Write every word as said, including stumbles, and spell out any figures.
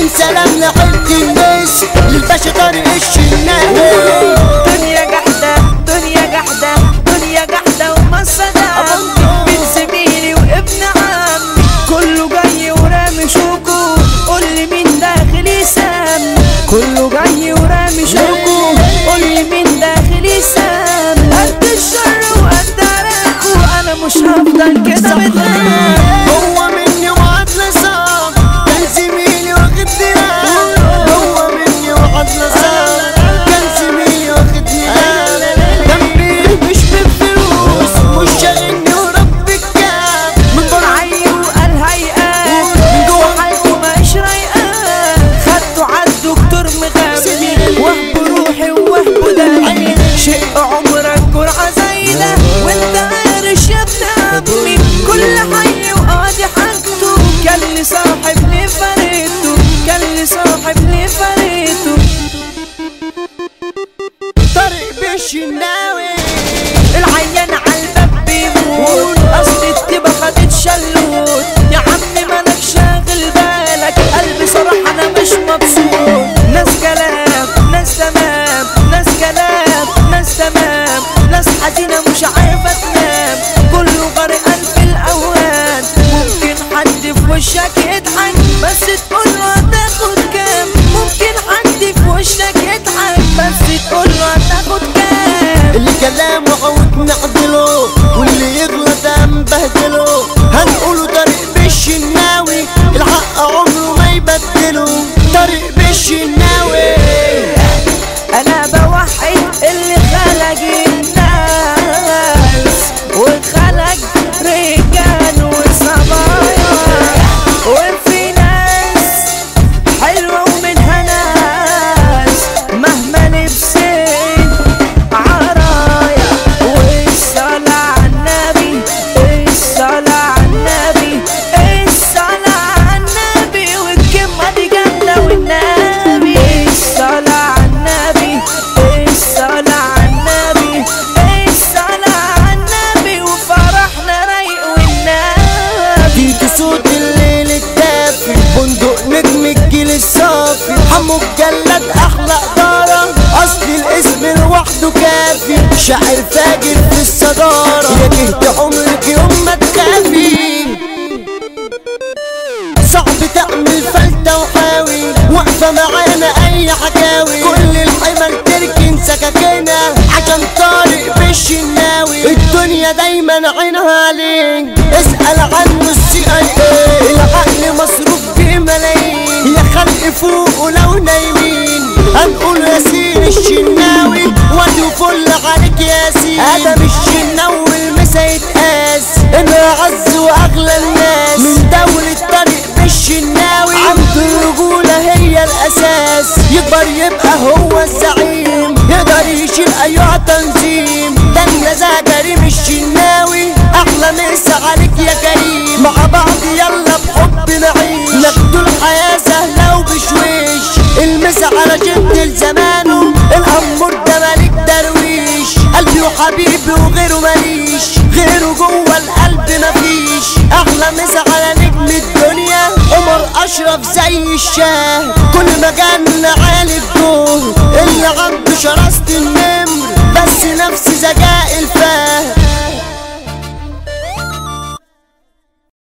سلام لعيلة الناس للباشا طارق الشناوي. دنيا جحدة دنيا جحدة دنيا جحدة ومصدع بين زميلي وابن عمي كله جاي ورامي شوكو قولي مين داخل يسام كله جاي ورامي شوكو قولي مين داخل يسام قد الشر وقد عراكو انا مش هفضل كده متغاب. هو مني وعدنا صعب كان زميلي واخد دراع هو مني وعدنا صعب كان زميلي واخد دراع جنبي مش بالفلوس مش شاغلني ورب الكعب من دون عي وقال هيئات من جوه حالته مش رايقات خدته عالدكتور مغمي وهب روحي ووهب دمي شق عمرك جرعة زي ده وانت عارش يا ابن عمي كل حي وقاضي حاجته كان لي صاحب لي فريته كان لي صاحب لي فريته. طارق بالشناوي العيان عالباب بيموت اصل التبا خدت شلوت يا عمي مالك شاغل بالك قلبي صراحة انا مش مبسوط ناس كلام ناس تمام ناس كلام ناس تمام ناس حزينة مش عارفة تنام كله غرقان في الاوهام ممكن حد في وشك يضحك بس تقوله هتاخد كام ممكن حد في وشك يضحك بس تقوله هتاخد كام. اللي كلامه عود نعدله واللي يغلط هنبهدله هنقوله طارق بالشناوي الحق عمره ما يبدله طارق بالشناوي. انا بوحد اللي خلق الناس وخلق رجال وصبايا وفي ناس حلوة ومنها ناس مهما لبسين عرايا والصلاة عالنبي الصلاة عالنبي الصلاة عالنبي والكلمة دي جامدة والنبي الصلاة عالنبي الصلاة عالنبي الصلاة عالنبي وفرحنا رايق والنبي. تيجي صوت الليل الدافي بندق نجم الجيل الصافي حمو الجلاد احلى اداره اصل الاسم لوحده كافي شاعر فاجر في الصداره يا جهد عمرك يوم ما تخافي صعب تعمل فلتة وحاوي واقفة معانا اي حكاوي كل الحمل تركن سكاكينا عشان طارق بالشناوي الدنيا دايما عينها عليك اسأل عنه السي اي اي العقل مصروف بملايين يا خلق فوق ولو نايمين هنقول ياسين الشناوي وادي فل عليك ياسين ادم الشناوي المسا يتقاس انه اعز واغلى الناس من دولة طارق بالشناوي عبد الرجولة هي الاساس يكبر يبقى هو الزعيم يقدر يشيل ايها تنظيم ده النزاهة كريم الشناوي احلى مسا عليك يا كريم مع بعض يلا بحب نعيش ناخدوا الحياة سهلة وبشويش المسا على جد لزمانه الامور ده ملك درويش قلبي وحبيبي وغيره ماليش غيره جوه القلب مفيش احلى مسا على نجم الدنيا عمر اشرف زي الشاه كل مكان عالي الدور اللي عنده شراسة النمر بس نفس زجاج